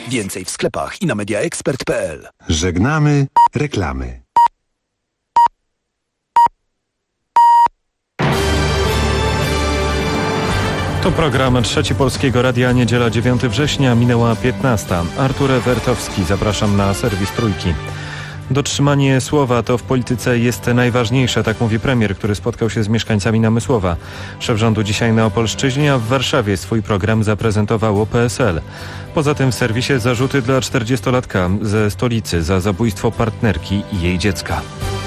Więcej w sklepach i na mediaexpert.pl. Żegnamy reklamy. To program Trzeci Polskiego Radia, niedziela 9 września, minęła 15. Artur Wertowski, zapraszam na serwis Trójki. Dotrzymanie słowa to w polityce jest najważniejsze, tak mówi premier, który spotkał się z mieszkańcami Namysłowa. Szef rządu dzisiaj na Opolszczyźnie, a w Warszawie swój program zaprezentowało PSL. Poza tym w serwisie zarzuty dla 40-latka ze stolicy za zabójstwo partnerki i jej dziecka.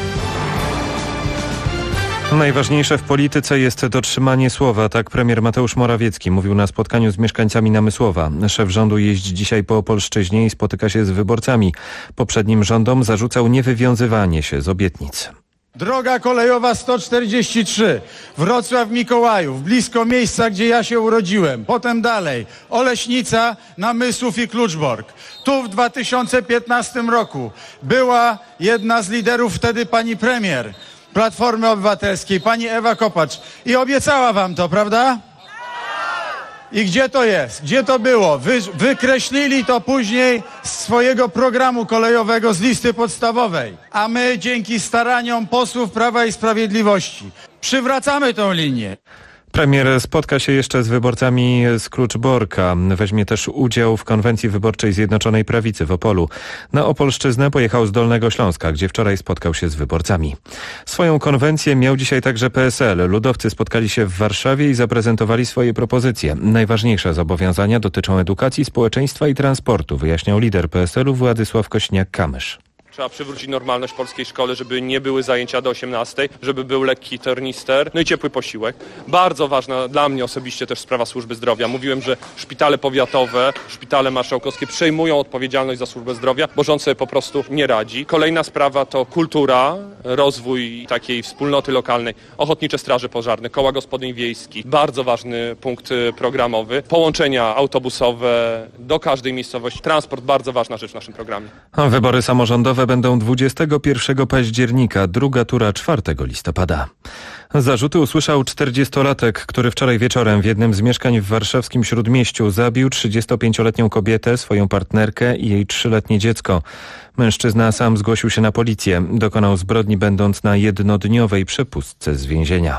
Najważniejsze w polityce jest dotrzymanie słowa, tak premier Mateusz Morawiecki mówił na spotkaniu z mieszkańcami Namysłowa. Szef rządu jeździ dzisiaj po Opolszczyźnie i spotyka się z wyborcami. Poprzednim rządom zarzucał niewywiązywanie się z obietnic. Droga kolejowa 143, Wrocław-Mikołajów, blisko miejsca, gdzie ja się urodziłem. Potem dalej, Oleśnica, Namysłów i Kluczbork. Tu w 2015 roku była jedna z liderów wtedy pani premier Platformy Obywatelskiej, pani Ewa Kopacz, i obiecała wam to, prawda? I gdzie to jest? Gdzie to było? Wykreślili to później z swojego programu kolejowego, z listy podstawowej. A my dzięki staraniom posłów Prawa i Sprawiedliwości przywracamy tą linię. Premier spotka się jeszcze z wyborcami z Kluczborka. Weźmie też udział w konwencji wyborczej Zjednoczonej Prawicy w Opolu. Na Opolszczyznę pojechał z Dolnego Śląska, gdzie wczoraj spotkał się z wyborcami. Swoją konwencję miał dzisiaj także PSL. Ludowcy spotkali się w Warszawie i zaprezentowali swoje propozycje. Najważniejsze zobowiązania dotyczą edukacji, społeczeństwa i transportu, wyjaśniał lider PSL-u Władysław Kośniak-Kamysz. Trzeba przywrócić normalność polskiej szkoły, żeby nie były zajęcia do 18, żeby był lekki tornister, no i ciepły posiłek. Bardzo ważna dla mnie osobiście też sprawa służby zdrowia. Mówiłem, że szpitale powiatowe, szpitale marszałkowskie przejmują odpowiedzialność za służbę zdrowia, bo rząd sobie po prostu nie radzi. Kolejna sprawa to kultura, rozwój takiej wspólnoty lokalnej, ochotnicze straże pożarne, koła gospodyń wiejskich. Bardzo ważny punkt programowy. Połączenia autobusowe do każdej miejscowości. Transport, bardzo ważna rzecz w naszym programie. Wybory samorządowe będą 21 października, druga tura 4 listopada. Zarzuty usłyszał 40-latek, który wczoraj wieczorem w jednym z mieszkań w warszawskim Śródmieściu zabił 35-letnią kobietę, swoją partnerkę i jej 3-letnie dziecko. Mężczyzna sam zgłosił się na policję. Dokonał zbrodni, będąc na jednodniowej przepustce z więzienia.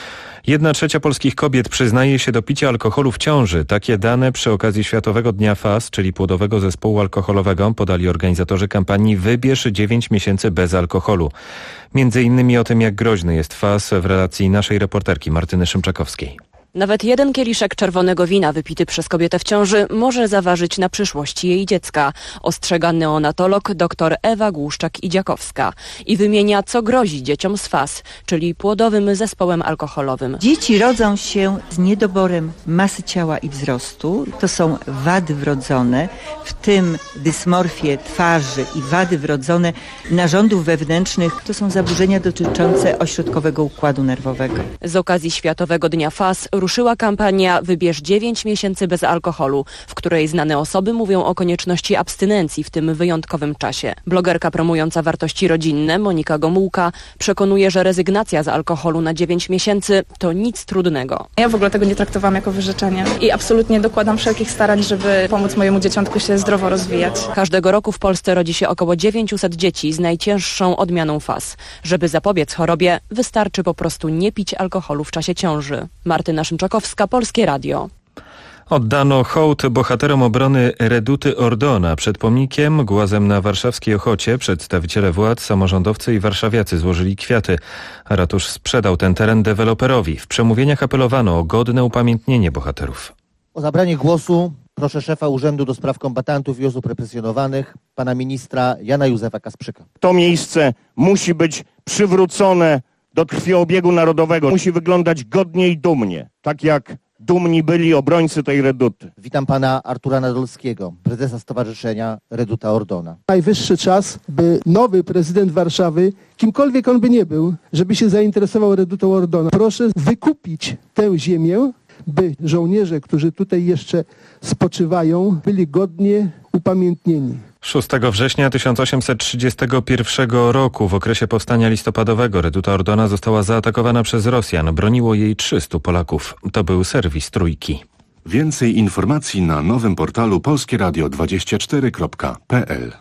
1/3 polskich kobiet przyznaje się do picia alkoholu w ciąży. Takie dane przy okazji Światowego Dnia FAS, czyli Płodowego Zespołu Alkoholowego, podali organizatorzy kampanii Wybierz 9 miesięcy bez alkoholu. Między innymi o tym, jak groźny jest FAS, w relacji naszej reporterki Martyny Szymczakowskiej. Nawet jeden kieliszek czerwonego wina wypity przez kobietę w ciąży może zaważyć na przyszłości jej dziecka, ostrzega neonatolog dr Ewa Głuszczak-Idziakowska i wymienia, co grozi dzieciom z FAS, czyli płodowym zespołem alkoholowym. Dzieci rodzą się z niedoborem masy ciała i wzrostu. To są wady wrodzone, w tym dysmorfie twarzy i wady wrodzone narządów wewnętrznych. To są zaburzenia dotyczące ośrodkowego układu nerwowego. Z okazji Światowego Dnia FAS ruszyła kampania Wybierz 9 miesięcy bez alkoholu, w której znane osoby mówią o konieczności abstynencji w tym wyjątkowym czasie. Blogerka promująca wartości rodzinne Monika Gomułka przekonuje, że rezygnacja z alkoholu na 9 miesięcy to nic trudnego. Ja w ogóle tego nie traktowałam jako wyrzeczenie i absolutnie dokładam wszelkich starań, żeby pomóc mojemu dzieciątku się zdrowo rozwijać. Każdego roku w Polsce rodzi się około 900 dzieci z najcięższą odmianą FAS. Żeby zapobiec chorobie, wystarczy po prostu nie pić alkoholu w czasie ciąży. Martyna Szymczakowska, Polskie Radio. Oddano hołd bohaterom obrony Reduty Ordona. Przed pomnikiem, głazem na warszawskiej Ochocie, przedstawiciele władz, samorządowcy i warszawiacy złożyli kwiaty. Ratusz sprzedał ten teren deweloperowi. W przemówieniach apelowano o godne upamiętnienie bohaterów. O zabranie głosu proszę szefa Urzędu do Spraw Kombatantów i Osób Represjonowanych, pana ministra Jana Józefa Kasprzyka. To miejsce musi być przywrócone do krwiobiegu narodowego. Musi wyglądać godnie i dumnie, tak jak dumni byli obrońcy tej Reduty. Witam pana Artura Nadolskiego, prezesa Stowarzyszenia Reduta Ordona. Najwyższy czas, by nowy prezydent Warszawy, kimkolwiek on by nie był, żeby się zainteresował Redutą Ordona. Proszę wykupić tę ziemię, by żołnierze, którzy tutaj jeszcze spoczywają, byli godnie upamiętnieni. 6 września 1831 roku, w okresie powstania listopadowego, Reduta Ordona została zaatakowana przez Rosjan. Broniło jej 300 Polaków. To był serwis Trójki. Więcej informacji na nowym portalu polskieradio24.pl.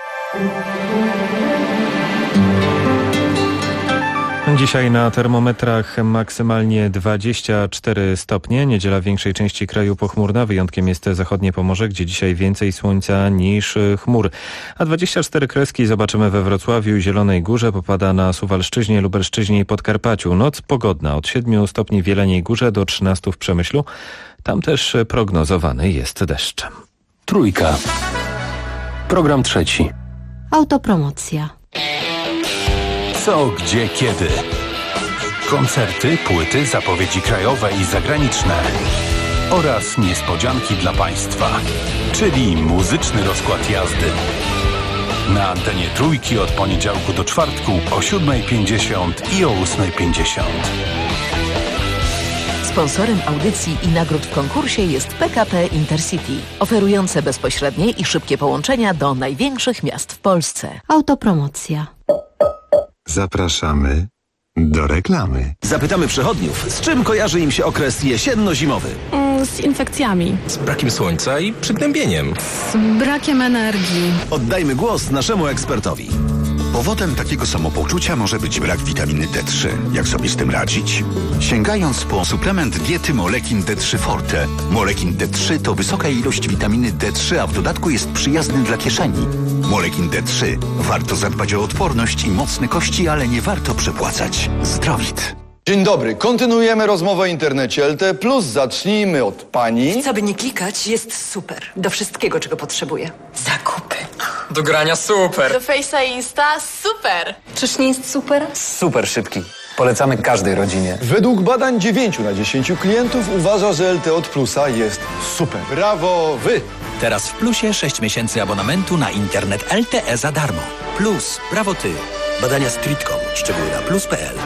Dzisiaj na termometrach maksymalnie 24 stopnie. Niedziela w większej części kraju pochmurna. Wyjątkiem jest zachodnie Pomorze, gdzie dzisiaj więcej słońca niż chmur. A 24 kreski zobaczymy we Wrocławiu, Zielonej Górze. Popada na Suwalszczyźnie, Lubelszczyźnie i Podkarpaciu. Noc pogodna od 7 stopni w Jeleniej Górze do 13 w Przemyślu. Tam też prognozowany jest deszcz. Trójka. Program trzeci. Autopromocja. Co, gdzie, kiedy. Koncerty, płyty, zapowiedzi krajowe i zagraniczne. Oraz niespodzianki dla Państwa. Czyli muzyczny rozkład jazdy. Na antenie Trójki od poniedziałku do czwartku o 7:50 i o 8:50. Sponsorem audycji i nagród w konkursie jest PKP Intercity, oferujące bezpośrednie i szybkie połączenia do największych miast w Polsce. Autopromocja. Zapraszamy do reklamy. Zapytamy przechodniów, z czym kojarzy im się okres jesienno-zimowy. Z infekcjami. Z brakiem słońca i przygnębieniem. Z brakiem energii. Oddajmy głos naszemu ekspertowi. Powodem takiego samopoczucia może być brak witaminy D3. Jak sobie z tym radzić? Sięgając po suplement diety Molekin D3 Forte. Molekin D3 to wysoka ilość witaminy D3, a w dodatku jest przyjazny dla kieszeni. Molekin D3. Warto zadbać o odporność i mocne kości, ale nie warto przepłacać. Zdrowit. Dzień dobry. Kontynuujemy rozmowę o internecie LTE+. Zacznijmy od pani. Co by nie klikać, jest super. Do wszystkiego, czego potrzebuję. Zakupy. Do grania super. Do Face'a i Insta super. Czyż nie jest super? Super szybki. Polecamy każdej rodzinie. Według badań 9 na 10 klientów uważa, że LTE od Plusa jest super. Brawo wy! Teraz w Plusie 6 miesięcy abonamentu na internet LTE za darmo. Plus, brawo ty. Badania Streetcom. Szczegóły na plus.pl.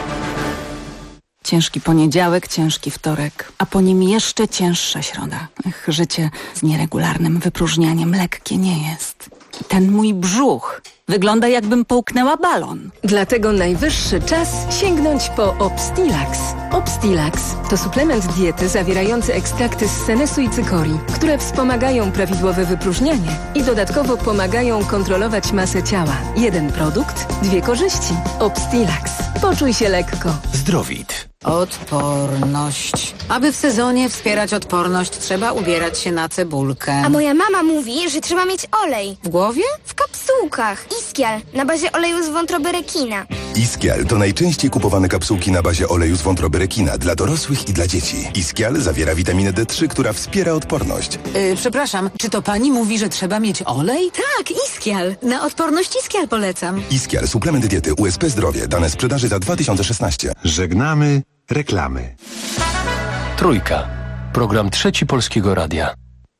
Ciężki poniedziałek, ciężki wtorek, a po nim jeszcze cięższa środa. Życie z nieregularnym wypróżnianiem lekkie nie jest. I ten mój brzuch wygląda, jakbym połknęła balon. Dlatego najwyższy czas sięgnąć po Obstilax. Obstilax to suplement diety zawierający ekstrakty z senesu i cykorii, które wspomagają prawidłowe wypróżnianie i dodatkowo pomagają kontrolować masę ciała. Jeden produkt, dwie korzyści. Obstilax. Poczuj się lekko. Zdrowit. Odporność. Aby w sezonie wspierać odporność, trzeba ubierać się na cebulkę. A moja mama mówi, że trzeba mieć olej. W głowie? W kapsułkach. Iskial na bazie oleju z wątroby rekina. Iskial to najczęściej kupowane kapsułki na bazie oleju z wątroby rekina dla dorosłych i dla dzieci. Iskial zawiera witaminę D3, która wspiera odporność. Przepraszam, czy to pani mówi, że trzeba mieć olej? Tak, Iskial. Na odporność Iskial polecam. Iskial, suplement diety USP Zdrowie. Dane sprzedaży za 2016. Żegnamy reklamy. Trójka. Program trzeci Polskiego Radia.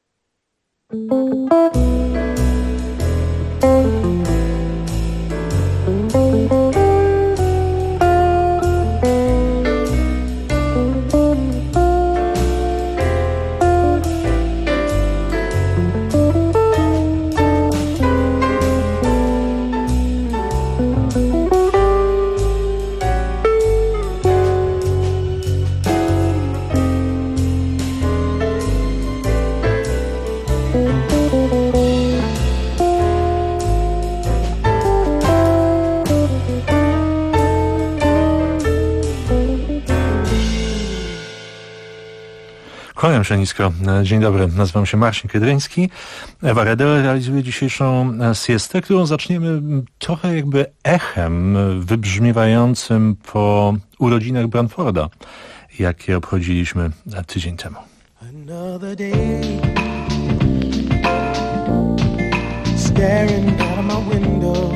Kłaniam się nisko. Dzień dobry, nazywam się Marcin Kydryński. Ewa Redel realizuje dzisiejszą siestę, którą zaczniemy trochę jakby echem wybrzmiewającym po urodzinach Branforda, jakie obchodziliśmy tydzień temu. Another day, staring out of my window,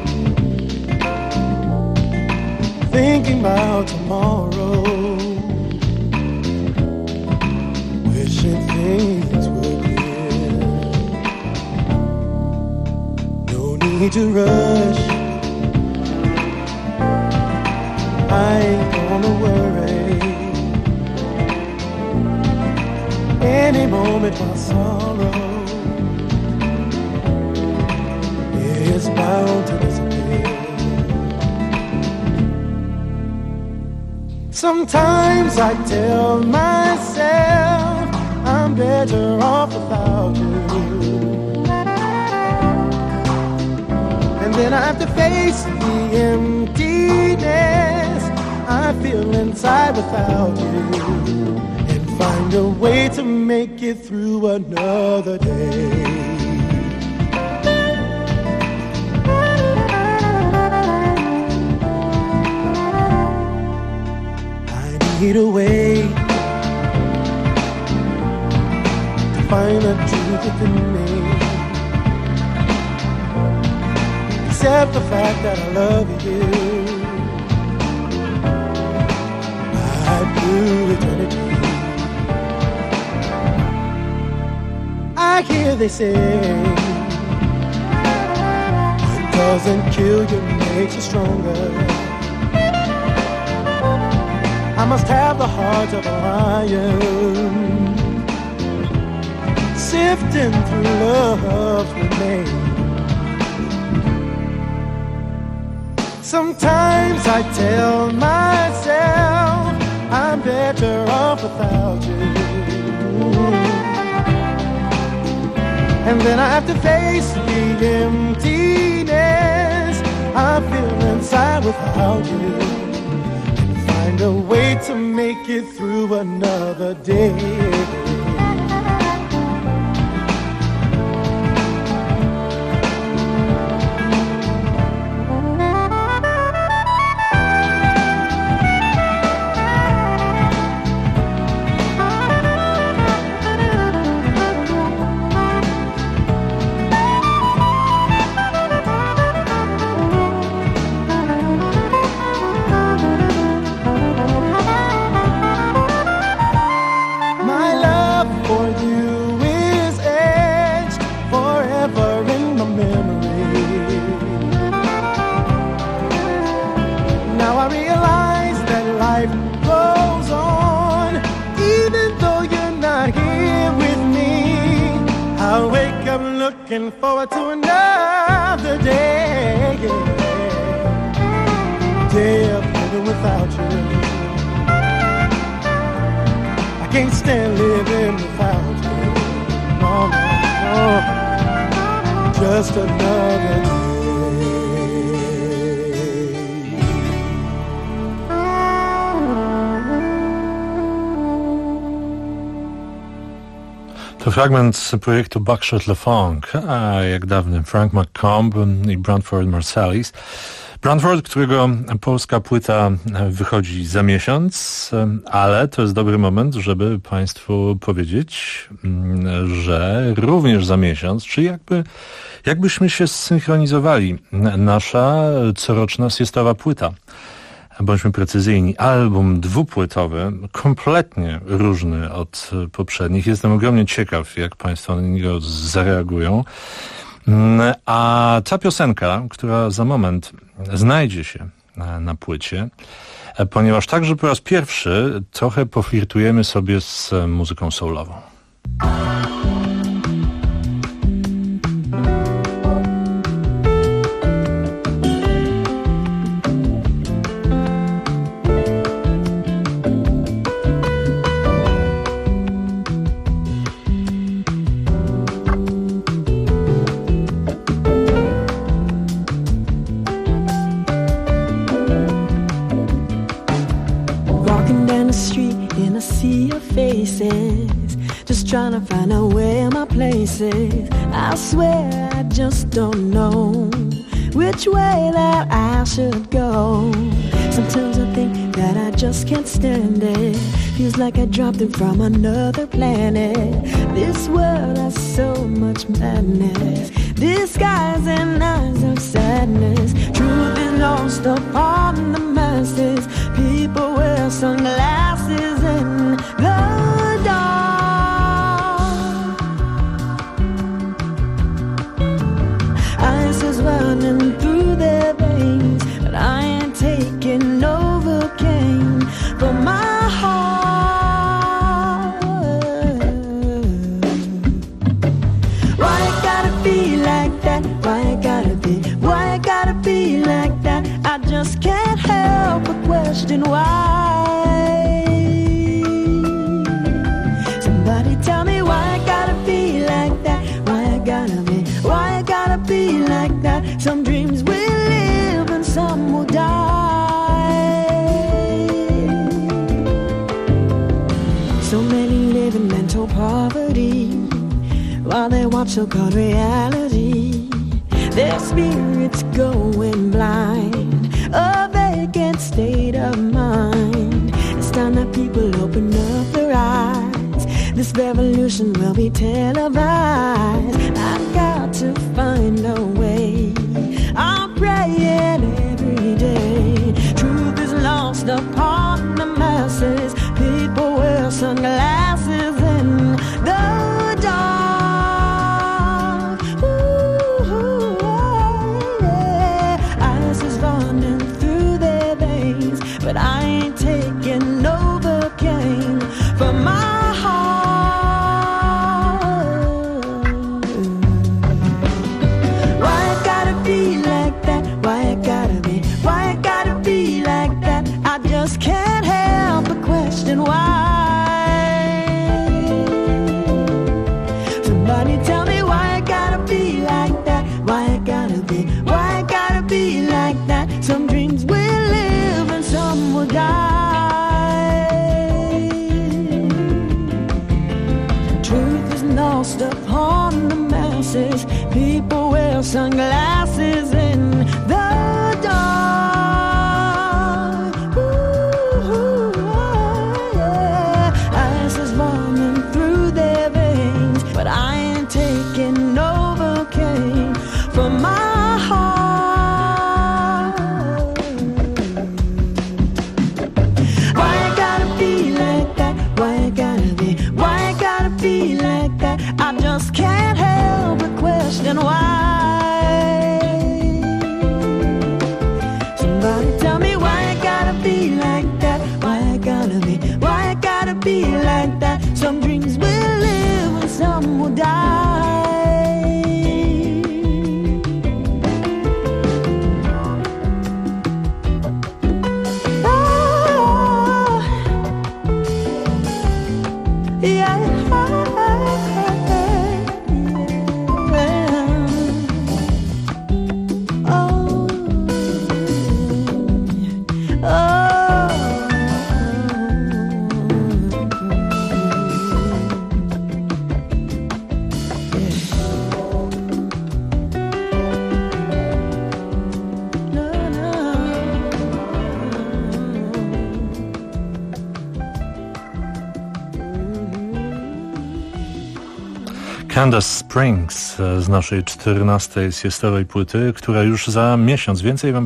thinking about tomorrow. Wishing things were clear. No need to rush. I ain't gonna worry. Any moment my sorrow is bound to disappear. Sometimes I tell myself I'm I'm better off without you. And then I have to face the emptiness I feel inside without you, and find a way to make it through another day. I need a way to find the truth within me, accept the fact that I love you. Through eternity, I hear they say it doesn't kill you, makes you stronger. I must have the heart of a lion, sifting through love's remains. Sometimes I tell myself I'm better off without you, and then I have to face the emptiness I feel inside without you, and find a way to make it through another day. Looking forward to another day, day of living without you. I can't stand living without you. No, no, no. Just another day. To fragment z projektu Buckshot LeFonc, a jak dawny Frank McComb i Branford Marsalis. Branford, którego polska płyta wychodzi za miesiąc, ale to jest dobry moment, żeby Państwu powiedzieć, że również za miesiąc, czyli jakbyśmy się zsynchronizowali, nasza coroczna siestowa płyta. Bądźmy precyzyjni, album dwupłytowy, kompletnie różny od poprzednich. Jestem ogromnie ciekaw, jak Państwo na niego zareagują. A ta piosenka, która za moment znajdzie się na płycie, ponieważ także po raz pierwszy trochę poflirtujemy sobie z muzyką soulową. Just trying to find out where my place is. I swear I just don't know which way that I should go. Sometimes I think that I just can't stand it. Feels like I dropped in from another planet. This world has so much madness, disguising eyes of sadness. Truth is lost upon the masses. People wear sunglasses in the running through their veins, but I ain't taking Novocaine for my heart. Why it gotta be like that? Why it gotta be like that? I just can't help but question why. Somebody tell me why. while they watch so-called reality. Their spirits going blind, a vacant state of mind. It's time that people open up their eyes. This revolution will be televised. I've got to find a way. I'm praying every day. Truth is lost upon the masses. People wear sunglasses in the dark. Ooh, yeah. Ice is running through their veins, but I ain't taking Novocaine for my heart. Why it gotta be like that? Why it gotta be? Why it gotta be like that? I just can't help but question why. Somebody tell me why it gotta be like that. Why it gotta be? Why it gotta be like that? Some dreams will live and some will die. Truth is lost upon the masses. People wear sunglasses in the dark. Ooh, yeah. Ice is running through their veins, but I ain't taking Novocaine for my heart. Why it gotta be like that? Why it gotta be? Why it gotta be like that? I just can't help but question why. Somebody tell me why it gotta be like that. Why it gotta be? Why it gotta be like that? Some dreams will live and some will die. Oh, yeah. Candace Springs z naszej 14. siesterowej płyty, która już za miesiąc.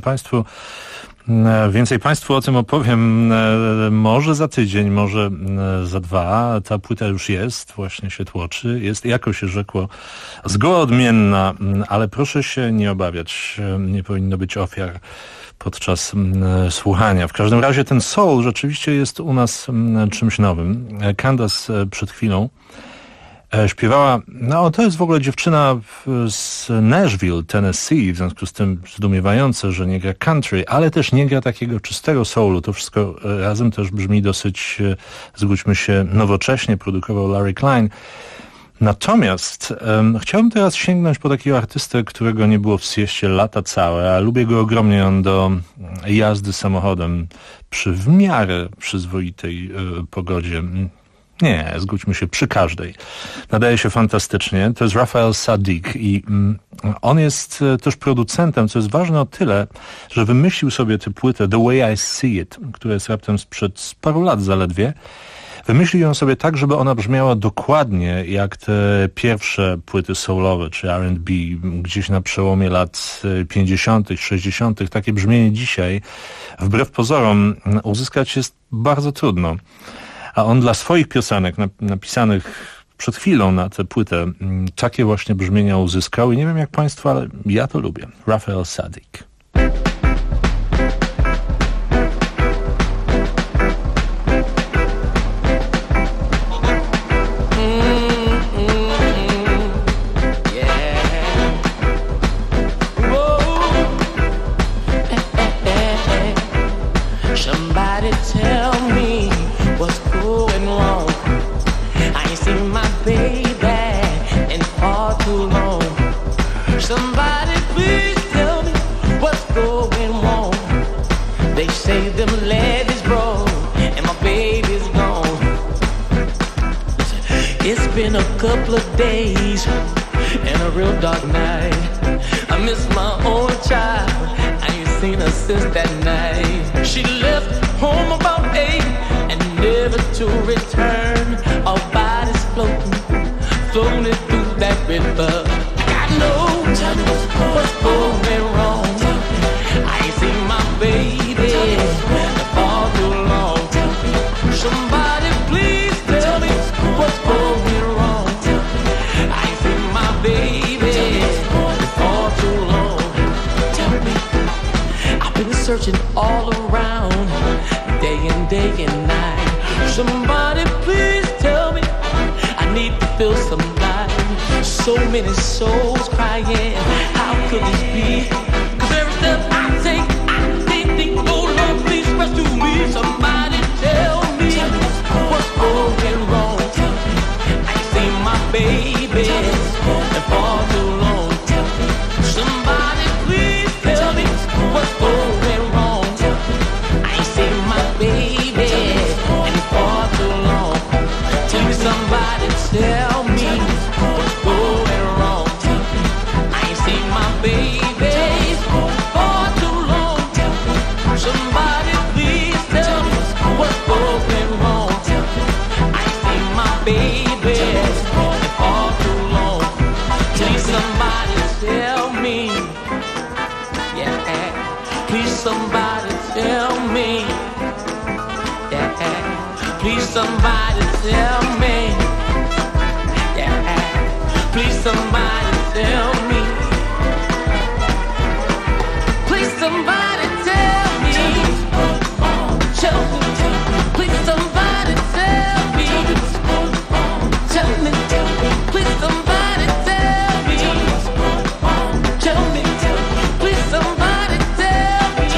Więcej Państwu o tym opowiem może za tydzień, może za 2. Ta płyta już jest, właśnie się tłoczy. Jest, jako się rzekło, zgoła odmienna, ale proszę się nie obawiać. Nie powinno być ofiar podczas słuchania. W każdym razie ten soul rzeczywiście jest u nas czymś nowym. Candace przed chwilą śpiewała, no to jest w ogóle dziewczyna z Nashville, Tennessee, w związku z tym zdumiewające, że nie gra country, ale też nie gra takiego czystego soulu. To wszystko razem też brzmi dosyć, zgódźmy się, nowocześnie, produkował Larry Klein. Natomiast chciałbym teraz sięgnąć po takiego artystę, którego nie było w sieście lata całe, a lubię go ogromnie. On do jazdy samochodem przy w miarę przyzwoitej pogodzie. Nie, zgódźmy się, przy każdej. Nadaje się fantastycznie. To jest Raphael Saadiq i on jest też producentem, co jest ważne o tyle, że wymyślił sobie tę płytę The Way I See It, która jest raptem sprzed paru lat zaledwie. Wymyślił ją sobie tak, żeby ona brzmiała dokładnie jak te pierwsze płyty soulowe czy R&B gdzieś na przełomie lat 50., 60. Takie brzmienie dzisiaj, wbrew pozorom, uzyskać jest bardzo trudno. A on dla swoich piosenek napisanych przed chwilą na tę płytę takie właśnie brzmienia uzyskał i nie wiem jak Państwo, ale ja to lubię. Raphael Saadiq. It's been a couple of days and a real dark night. I miss my own child. I ain't seen her since that night. She left home about 8 and never to return. Our bodies floating through that river. I know what's going wrong. I ain't seen my baby for too long. Somebody please tell me what's going wrong. I ain't seen my baby for too long. Tell me. I've been searching all around, day and night. Somebody please tell me. I need to feel some life. So many souls crying. How could this be? 'Cause every step I take, I think, oh Lord, please rescue me. Somebody tell me what's going wrong. I ain't seen my baby for too long. Somebody please tell me what's going wrong. I ain't seen my baby for too long. Tell me, somebody tell me what's going wrong. I ain't seen my baby for too long. Somebody please tell me what's going wrong. I ain't seen my baby for too long. Please somebody tell me. Yeah, please somebody tell me. Yeah, please somebody tell me. Yeah, please somebody tell me. Please somebody tell me. Tell me. Please somebody tell me. Tell me. Please somebody tell me. Tell me. Please somebody tell me.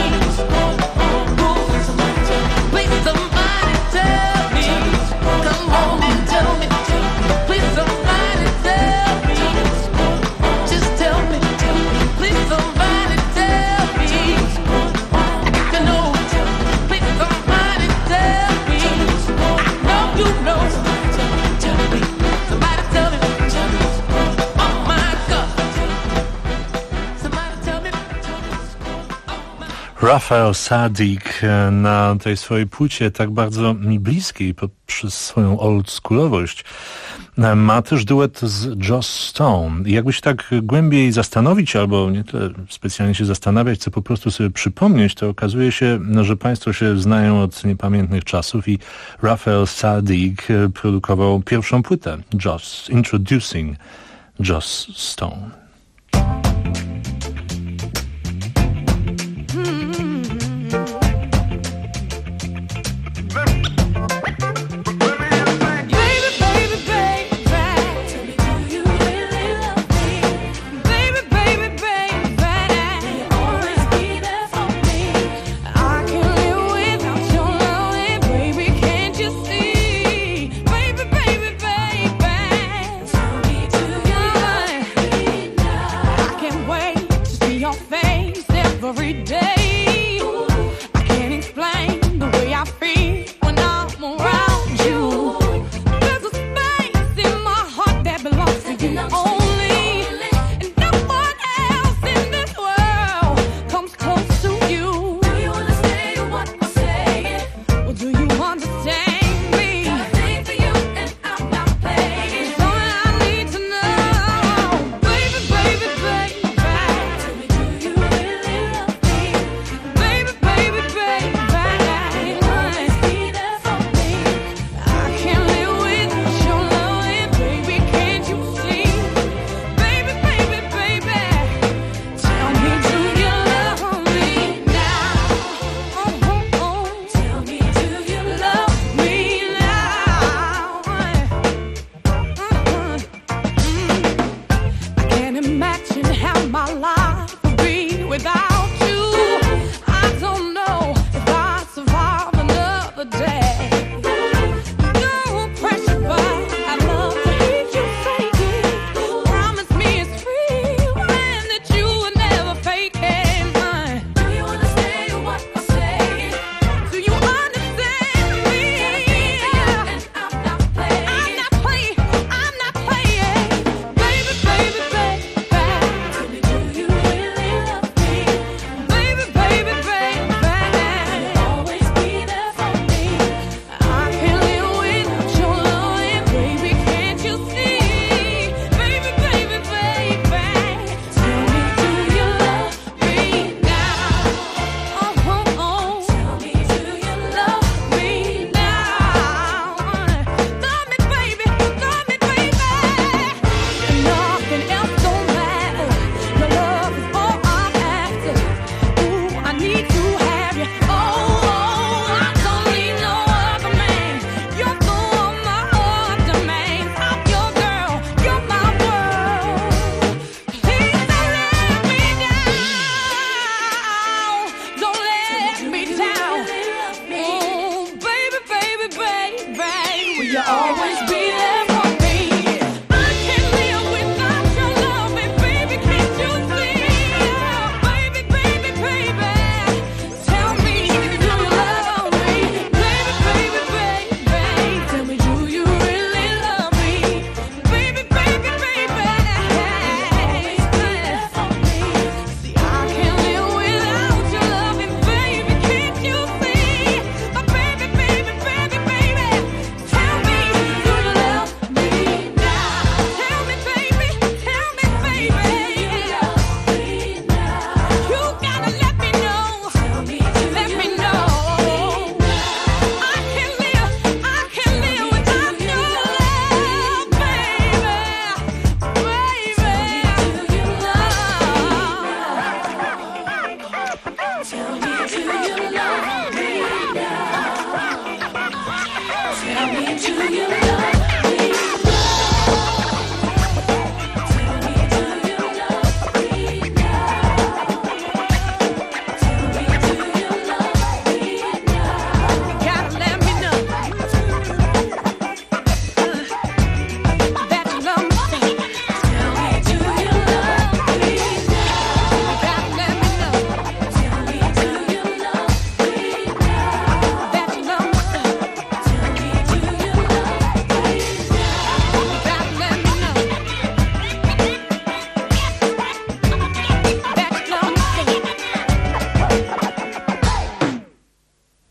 Please somebody tell me. Come on and tell me. Please somebody tell me. Just tell me. Please somebody tell me. I got to know. Please somebody tell me. I know you know. Tell me. Somebody tell me. Oh my God. Somebody tell me. Raphael Saadiq na tej swojej płycie tak bardzo mi bliskiej przez swoją oldschoolowość ma też duet z Joss Stone. I jakby się tak głębiej zastanowić, albo nie tyle specjalnie się zastanawiać, co po prostu sobie przypomnieć, to okazuje się, że państwo się znają od niepamiętnych czasów i Raphael Saadiq produkował pierwszą płytę Joss, Introducing Joss Stone.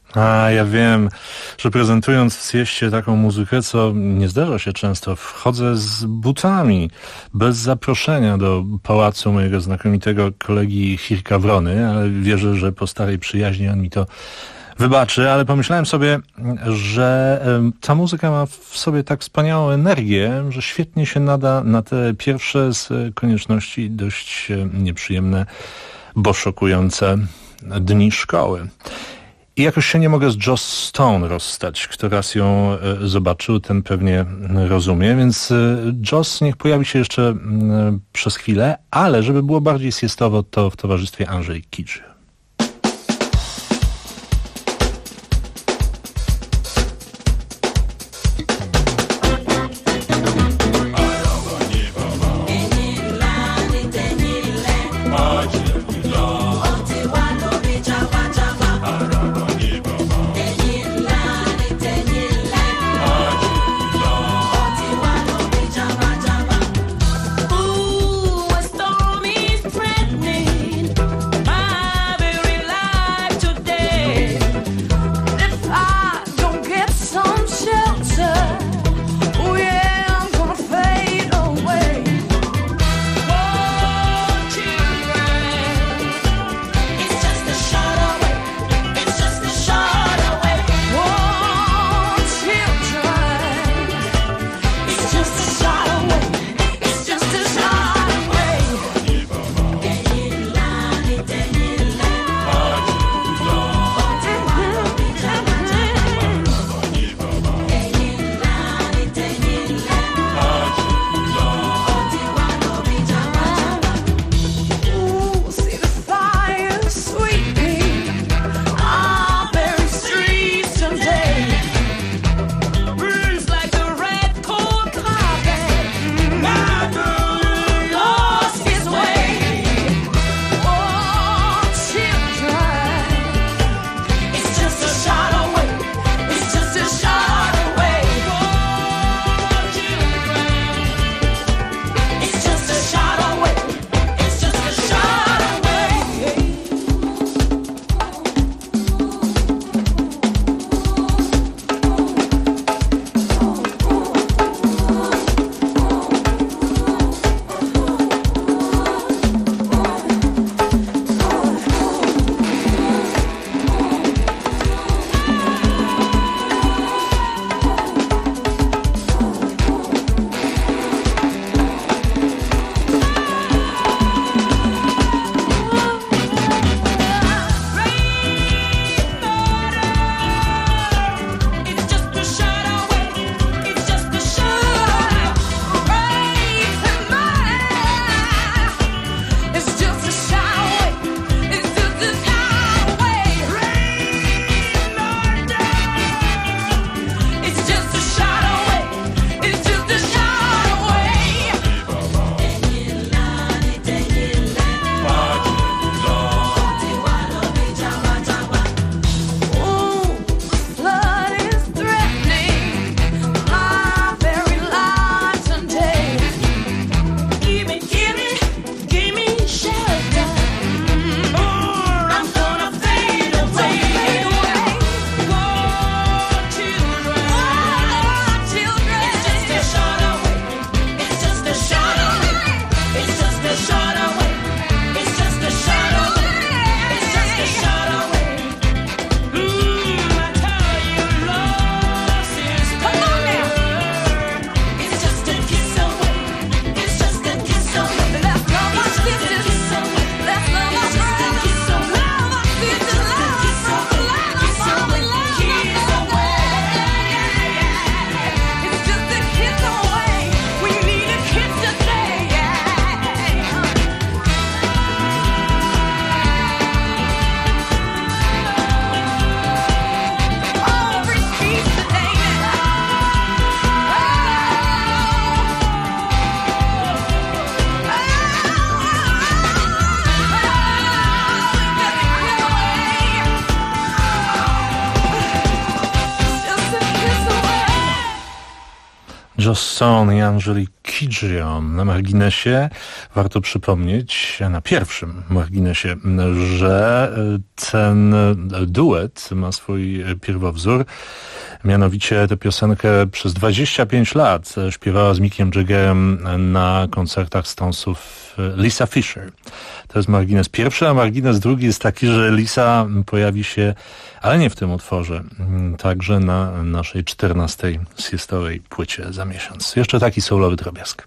A ja wiem, że prezentując w Sieście taką muzykę, co nie zdarza się często, wchodzę z butami, bez zaproszenia do pałacu mojego znakomitego kolegi Hirka Wrony, ale wierzę, że po starej przyjaźni on mi to wybaczy, ale pomyślałem sobie, że ta muzyka ma w sobie tak wspaniałą energię, że świetnie się nada na te pierwsze z konieczności dość nieprzyjemne, bo szokujące dni szkoły. I jakoś się nie mogę z Joss Stone rozstać. Kto raz ją zobaczył, ten pewnie rozumie, więc Joss niech pojawi się jeszcze przez chwilę, ale żeby było bardziej siestowo, to w towarzystwie Angelique Kidjo. Joss Stone i Angelique Kidjo. Na marginesie warto przypomnieć, na pierwszym marginesie, że ten duet ma swój pierwowzór. Mianowicie tę piosenkę przez 25 lat śpiewała z Mickiem Jaggerem na koncertach Stonesów Lisa Fischer. To jest margines pierwszy, a margines drugi jest taki, że Lisa pojawi się, ale nie w tym utworze, także na naszej 14. siestowej płycie za miesiąc. Jeszcze taki soulowy drobiazg.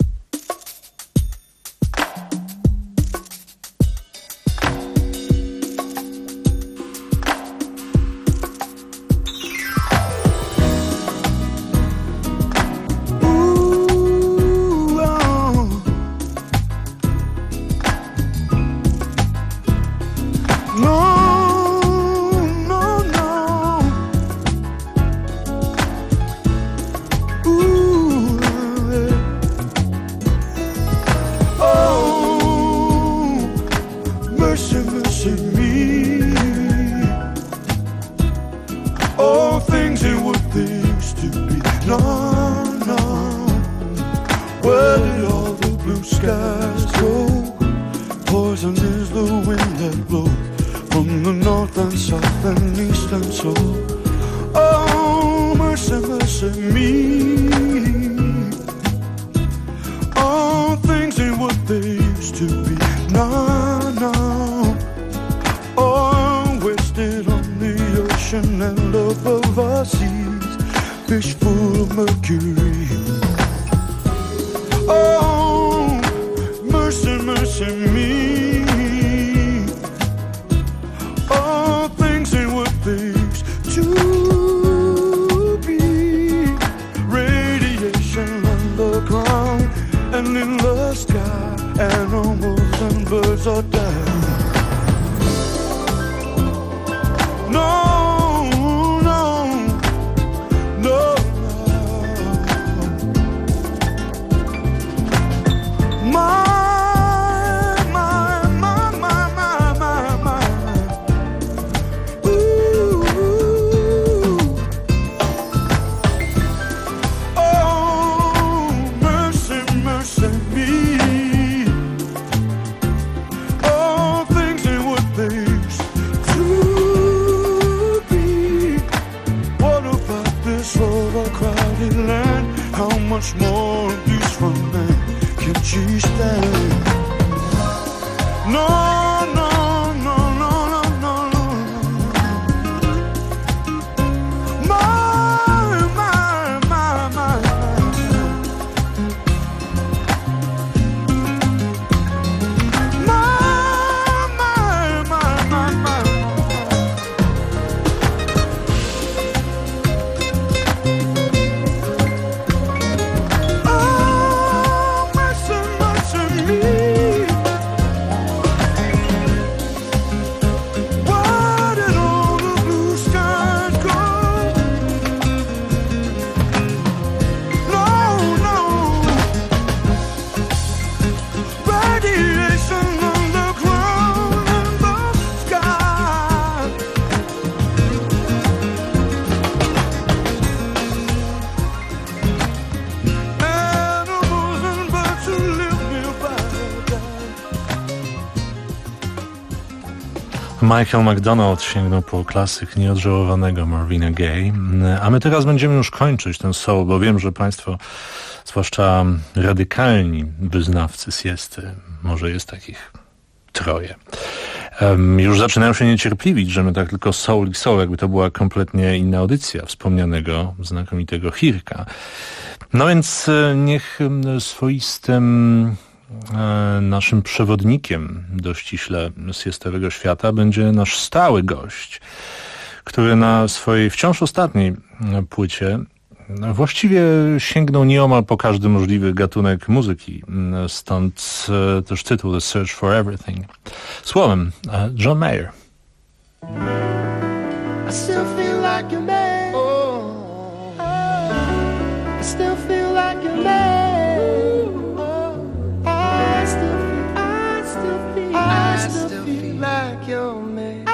Michael McDonald sięgnął po klasyk nieodżałowanego Marvina Gaye, a my teraz będziemy już kończyć ten soul, bo wiem, że Państwo, zwłaszcza radykalni wyznawcy siesty, może jest takich troje, już zaczynają się niecierpliwić, że my tak tylko soul i soul, jakby to była kompletnie inna audycja wspomnianego, znakomitego Hirka. No więc niech swoistym naszym przewodnikiem do ściśle siestowego świata będzie nasz stały gość, który na swojej wciąż ostatniej płycie właściwie sięgnął nieomal po każdy możliwy gatunek muzyki, stąd też tytuł The Search for Everything. Słowem, John Mayer. I still feel like a man. I still feel like a man. I still feel like your man.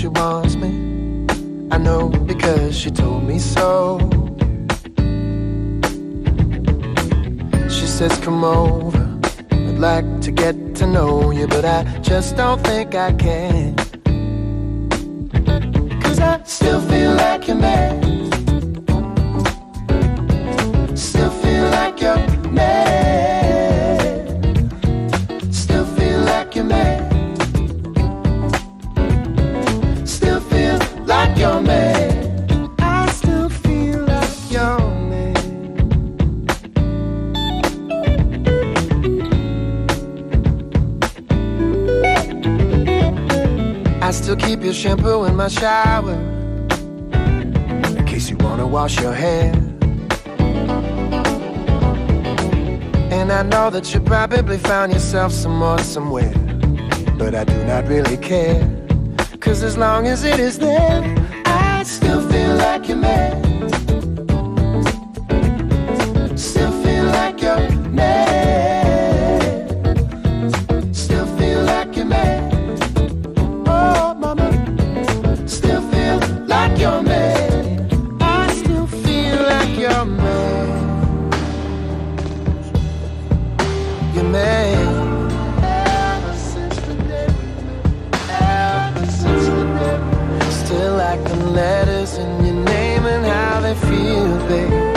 she wants me. I know because she told me so. She says come over, I'd like to get to know you, but I just don't think I can. 'Cause I still feel like you're mad. Still feel like you're mad. Still feel like you're mad. Still feel like you're mad. I still feel like you're mad. I still keep your shampoo in my shower in case you wanna wash your hair. And I know that you probably found yourself some more somewhere, but I do not really care. 'Cause as long as it is there, I still feel like you're mad. Still feel like you're mad. Still feel like you're mad. Oh, mama. Still feel like you're mad. I still feel like you're mad. You're mad. Still like the letters in your name and how they feel, babe.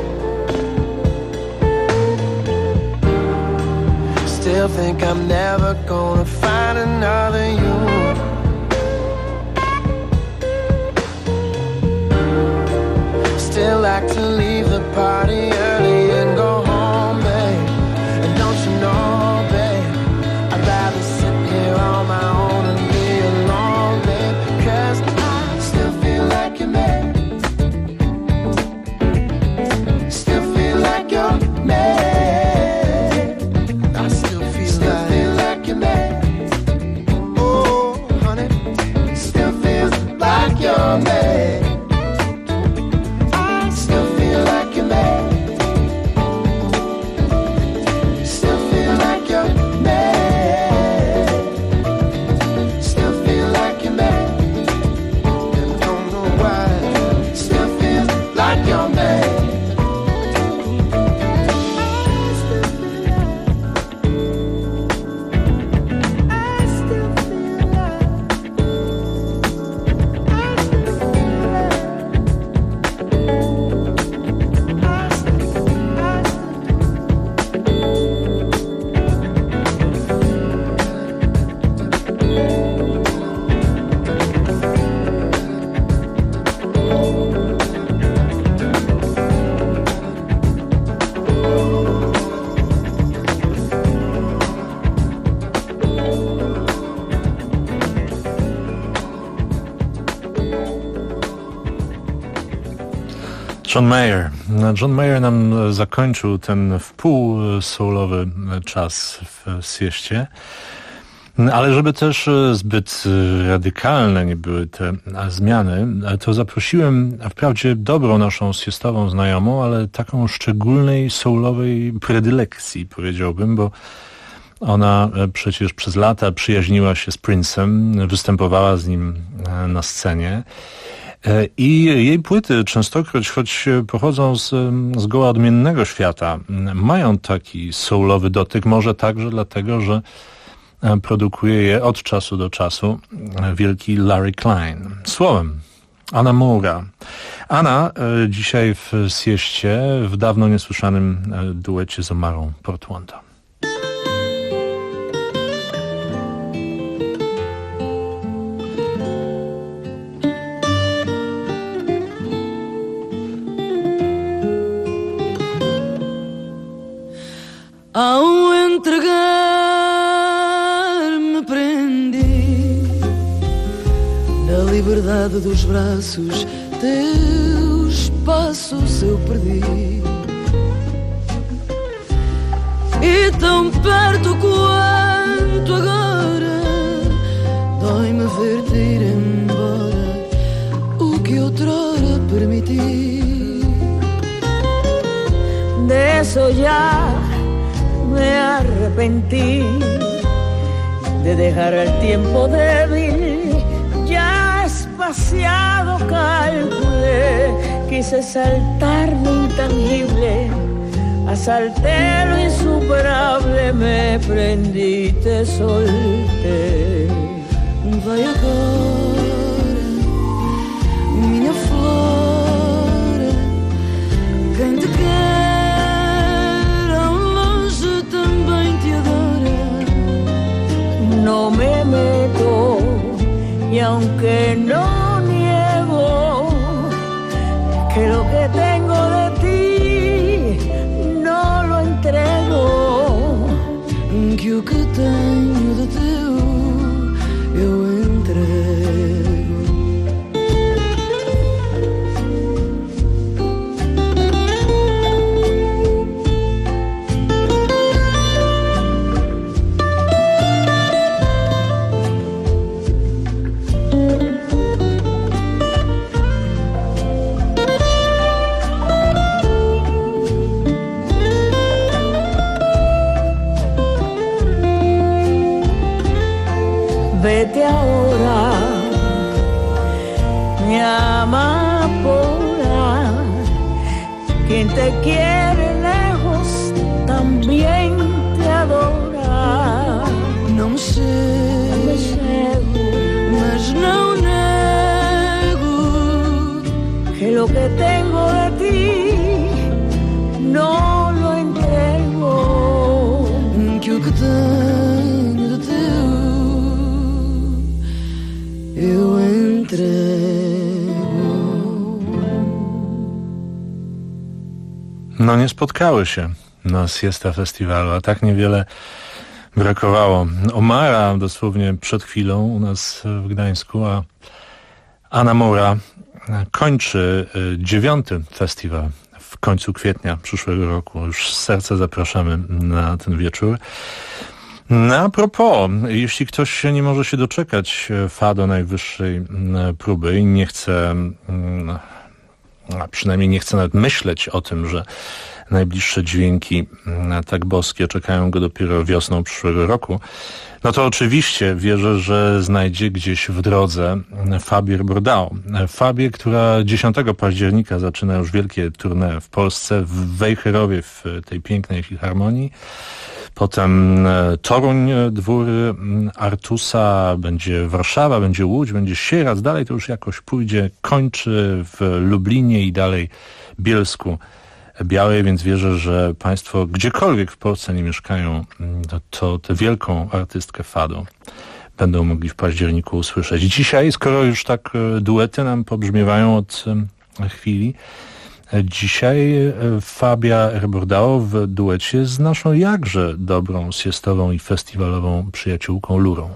Still think I'm never gonna find another you. Still like to leave the party early and go home, babe. And don't you know, babe, I'd rather sit here on my own and be alone, babe. 'Cause I still feel like you're mad. Still feel like you're mad. I still feel like you're mad. Oh, honey, still feel like you're mad. I still feel like you're mad. Still feel like you're mad. Still feel like you're mad. And don't know why. Still feel like you're mad. John Mayer. John Mayer nam zakończył ten wpół soulowy czas w sieście. Ale żeby też zbyt radykalne nie były te zmiany, to zaprosiłem wprawdzie dobrą naszą siestową znajomą, ale taką szczególnej soulowej predylekcji, powiedziałbym, bo ona przecież przez lata przyjaźniła się z Prince'em, występowała z nim na scenie. I jej płyty częstokroć, choć pochodzą z zgoła odmiennego świata, mają taki soulowy dotyk, może także dlatego, że produkuje je od czasu do czasu wielki Larry Klein. Słowem, Anna Moora. Anna dzisiaj w sieście w dawno niesłyszanym duecie z Omarą Portwanda. Ao entregar-me prendi na liberdade dos braços, teus passos eu perdi. E tão perto quanto agora dói-me ver-te ir embora, o que outrora permiti. De eso ya me arrepentí, de dejar al tiempo débil, ya es demasiado calculé, quise saltar lo intangible, asalté lo insuperable, me prendí, te solté. Vai agora, minha flor, quem te quer ao longe também te adora. No me meto y aunque no niego que lo que tengo de ti no lo entrego, que o que tenho de teu eu entrego. Vete ahora, mi amapola, quien te quiere lejos también te adora. Não me cego, mas não nego que lo que tengo de ti no lo entrego, que o que tenho de teu eu entrego. No nie spotkały się na Siesta Festiwalu, a tak niewiele brakowało. Omara dosłownie przed chwilą u nas w Gdańsku, a Anna Mora kończy 9. festiwal w końcu kwietnia przyszłego roku. Już z serca zapraszamy na ten wieczór. No, a propos, jeśli ktoś nie może się doczekać Fado najwyższej próby i nie chce, a przynajmniej nie chce nawet myśleć o tym, że najbliższe dźwięki tak boskie czekają go dopiero wiosną przyszłego roku, no to oczywiście wierzę, że znajdzie gdzieś w drodze Fabię Rebordao. Fabię, która 10 października zaczyna już wielkie tournée w Polsce, w Wejherowie, w tej pięknej filharmonii. Potem Toruń, dwór Artusa, będzie Warszawa, będzie Łódź, będzie Sieradz, dalej to już jakoś pójdzie, kończy w Lublinie i dalej Bielsku Białej, więc wierzę, że Państwo gdziekolwiek w Polsce nie mieszkają, to tę wielką artystkę Fado będą mogli w październiku usłyszeć. Dzisiaj, skoro już tak duety nam pobrzmiewają od chwili, dzisiaj Fabia Rebordao w duecie z naszą jakże dobrą siestową i festiwalową przyjaciółką Lurą.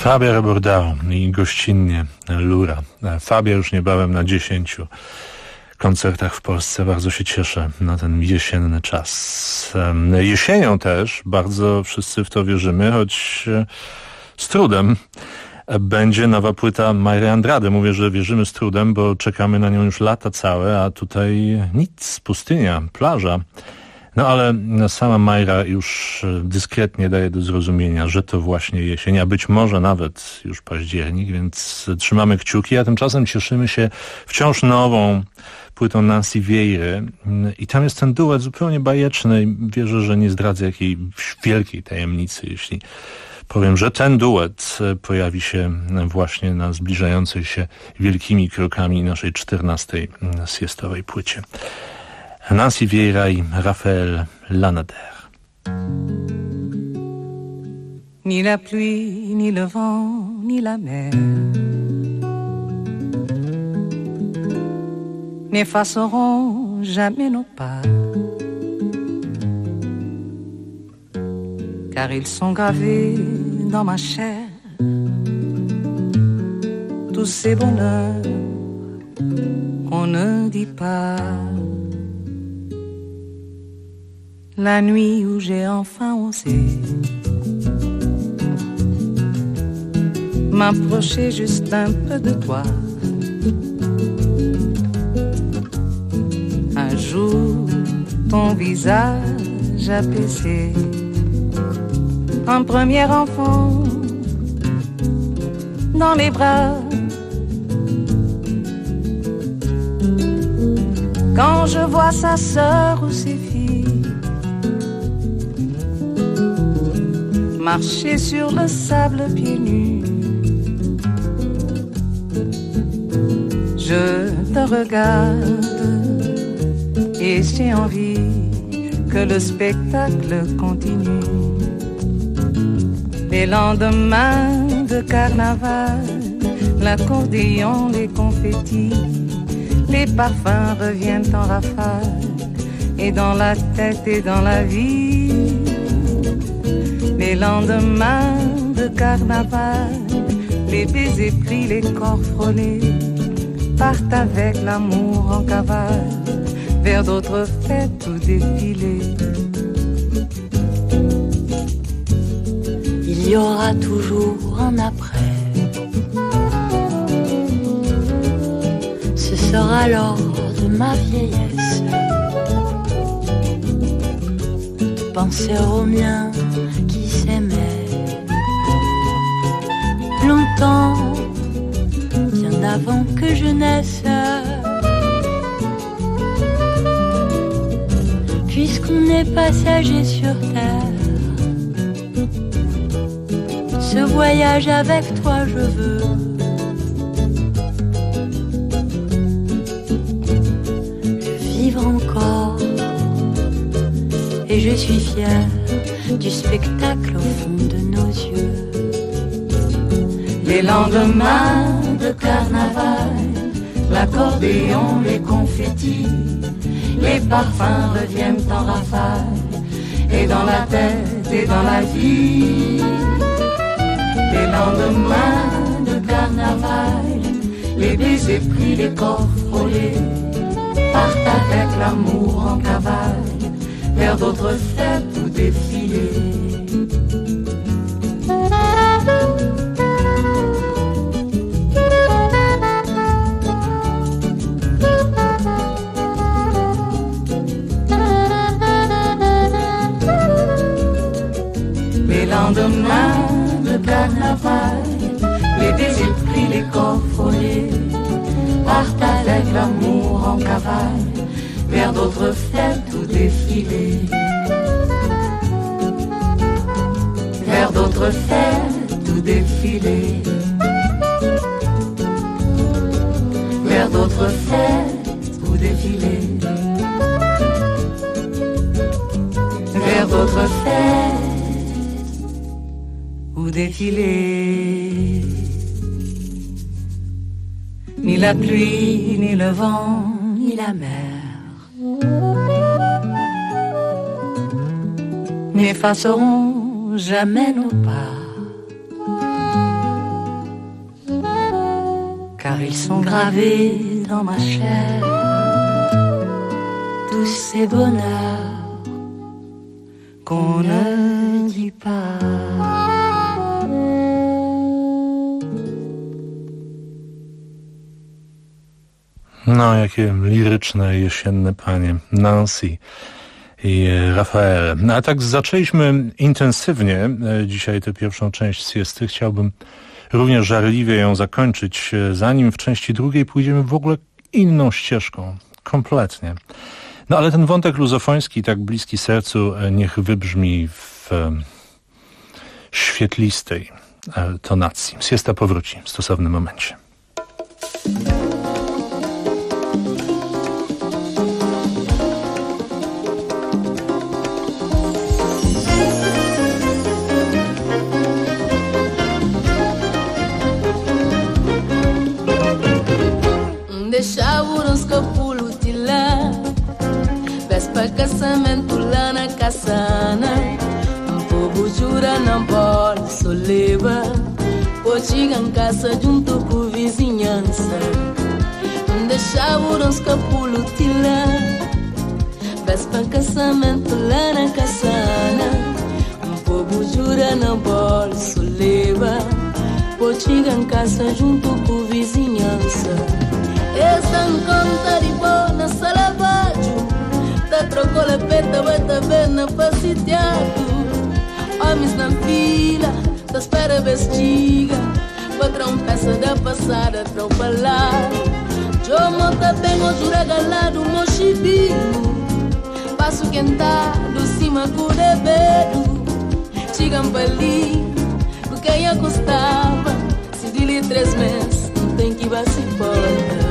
Fabia Rebordao i gościnnie Lura. Fabia już niebawem na 10 koncertach w Polsce. Bardzo się cieszę na ten jesienny czas. Jesienią też bardzo wszyscy w to wierzymy, choć z trudem. Będzie nowa płyta Mayry Andrade. Mówię, że wierzymy z trudem, bo czekamy na nią już lata całe, a tutaj nic, pustynia, plaża. No ale sama Mayra już dyskretnie daje do zrozumienia, że to właśnie jesień, a być może nawet już październik, więc trzymamy kciuki, a tymczasem cieszymy się wciąż nową płytą Nancy Wieiry i tam jest ten duet zupełnie bajeczny i wierzę, że nie zdradzę jakiej wielkiej tajemnicy, jeśli powiem, że ten duet pojawi się właśnie na zbliżającej się wielkimi krokami naszej 14. siestowej płycie. Nancy Vieira i Raphaël Lanader. Ni la pluie, ni le vent, ni la mer n'effaceront jamais nos pas, car ils sont gravés dans ma chair, tous ces bonheurs qu'on ne dit pas. La nuit où j'ai enfin osé m'approcher juste un peu de toi, un jour ton visage apaisé, un premier enfant dans les bras. Quand je vois sa sœur ou ses filles marcher sur le sable pieds nus, je te regarde et j'ai envie que le spectacle continue. Les lendemains de carnaval, l'accordéon, les confettis, les parfums reviennent en rafale, et dans la tête et dans la vie. Les lendemains de carnaval, les baisers pris, les corps frôlés, partent avec l'amour en cavale vers d'autres fêtes ou défilés. Il y aura toujours un après. Ce sera lors de ma vieillesse. Penser aux miens qui s'aimaient longtemps, bien avant que je naisse. Puisqu'on est passager sur terre, ce voyage avec toi je veux. Vivre encore, et je suis fière du spectacle au fond de nos yeux. Les lendemains de carnaval, l'accordéon, les confettis, les parfums reviennent en rafale, et dans la tête et dans la vie. Les lendemains de carnaval, les baisers pris, les corps frôlés, partent avec l'amour en cavale vers d'autres fêtes ou défilés. Les lendemains de carnaval, les baisers pris, les corps frôlés, partent avec l'amour en cavale vers d'autres fêtes ou défilés. Vers d'autres fêtes ou défilés. Vers d'autres fêtes ou défilés. Vers d'autres fêtes ou défilés. Ni la pluie, ni le vent, ni la mer n'effaceront jamais nos pas, Ils sont gravés dans ma chair, tous ces bonheurs qu'on ne dit pas. No, jakie liryczne, jesienne panie. Nancy i Rafael. No, a tak zaczęliśmy intensywnie dzisiaj tę pierwszą część siesty. Chciałbym również żarliwie ją zakończyć, zanim w części drugiej pójdziemy w ogóle inną ścieżką. Kompletnie. No ale ten wątek luzofoński, tak bliski sercu, niech wybrzmi w świetlistej tonacji. Siesta powróci w stosownym momencie. Deixavam-nos capuluti lá, vês para casamento lá na caçana. Um povo jura não pode soleva, pode chegar em casa junto com vizinhança. Deixavam-nos capuluti lá, vês para casamento lá na caçana. Um povo jura não pode soleva, pode chegar em casa junto com vizinhança. Essa conta de boa na sala baixo, tá trocou a peta, vai tá vendo na passeado. Homens na fila, tá espera vestiga, patrão peça da passada, tropa lá. Jomo tá bem, o jura galado, mochibino, passo quentado, cima com o debedo. Chegam pra ali, porque aí custava, se dele 3 meses, não tem que ir se embora.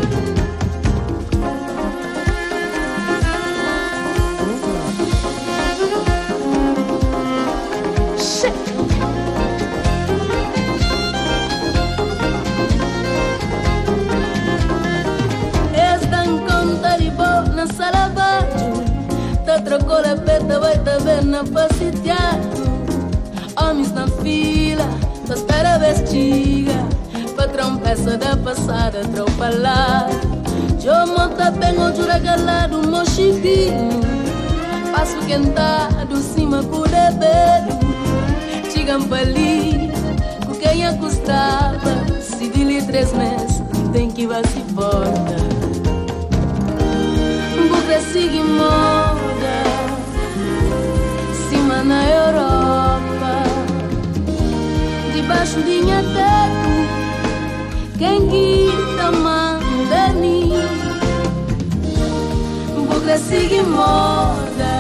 Trocou a peta, vai tá vendo na passeado. Homens na fila, tá espera vestiga, patrão peça da passada, tropa lá. Jomo tá bem, o jura galado, mochibino, passo quentado, cima com o debedo. Chegam pra ali, com quem custava, se dele 3 meses, tem que ir se embora. Buca sigue moda, cima na Europa, debaixo de minha teto, quem quita manda-me. Buca sigue moda,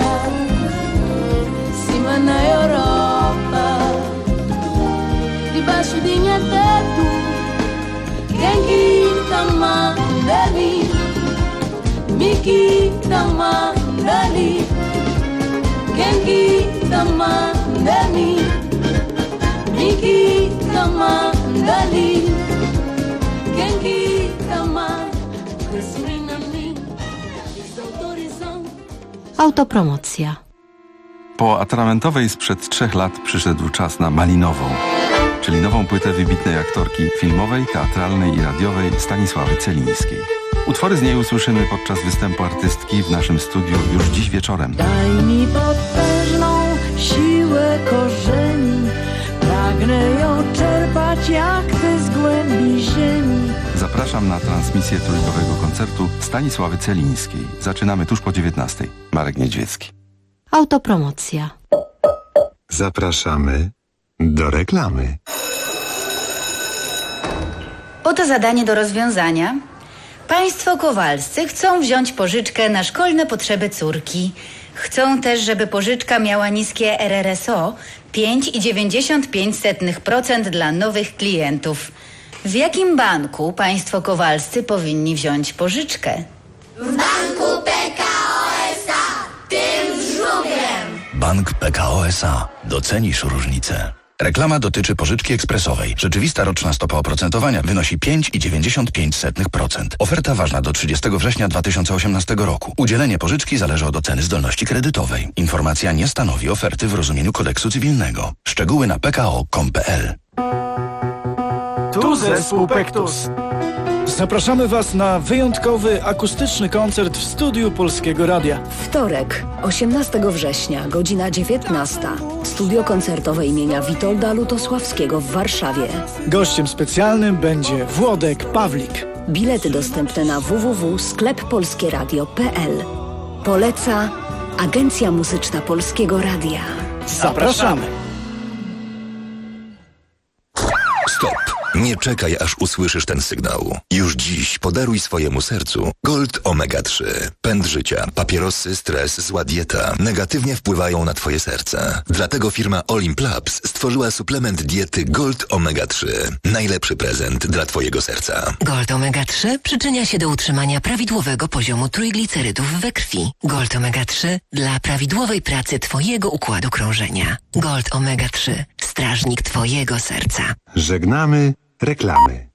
cima na Europa, debaixo de minha teto, quem quita manda-me. Miki tamandani, Genki tamandani, Miki tamandani, Genki tamandani. Autopromocja. Po atramentowej sprzed 3 lat przyszedł czas na malinową, czyli nową płytę wybitnej aktorki filmowej, teatralnej i radiowej Stanisławy Celińskiej. Utwory z niej usłyszymy podczas występu artystki w naszym studiu już dziś wieczorem. Daj mi potężną siłę korzeni, pragnę ją czerpać jak te z głębi ziemi. Zapraszam na transmisję trójkowego koncertu Stanisławy Celińskiej. Zaczynamy tuż po 19:00. Marek Niedźwiecki. Autopromocja. Zapraszamy do reklamy. Oto zadanie do rozwiązania. Państwo Kowalscy chcą wziąć pożyczkę na szkolne potrzeby córki. Chcą też, żeby pożyczka miała niskie RRSO 5,95% dla nowych klientów. W jakim banku państwo Kowalscy powinni wziąć pożyczkę? W banku PKO SA, tym z żubrem. Bank PKO SA. Docenisz różnicę. Reklama dotyczy pożyczki ekspresowej. Rzeczywista roczna stopa oprocentowania wynosi 5,95%. Oferta ważna do 30 września 2018 roku. Udzielenie pożyczki zależy od oceny zdolności kredytowej. Informacja nie stanowi oferty w rozumieniu kodeksu cywilnego. Szczegóły na pko.com.pl. Tu zespół Pektus. Zapraszamy Was na wyjątkowy, akustyczny koncert w studiu Polskiego Radia. Wtorek, 18 września, godzina 19. Studio koncertowe imienia Witolda Lutosławskiego w Warszawie. Gościem specjalnym będzie Włodek Pawlik. Bilety dostępne na www.skleppolskieradio.pl. Poleca Agencja Muzyczna Polskiego Radia. Zapraszamy! Stop! Nie czekaj, aż usłyszysz ten sygnał. Już dziś podaruj swojemu sercu Gold Omega 3. Pęd życia, papierosy, stres, zła dieta negatywnie wpływają na twoje serce. Dlatego firma Olimp Labs stworzyła suplement diety Gold Omega 3. Najlepszy prezent dla twojego serca. Gold Omega 3 przyczynia się do utrzymania prawidłowego poziomu trójglicerydów we krwi. Gold Omega 3 dla prawidłowej pracy twojego układu krążenia. Gold Omega 3. Strażnik twojego serca. Żegnamy reklamy.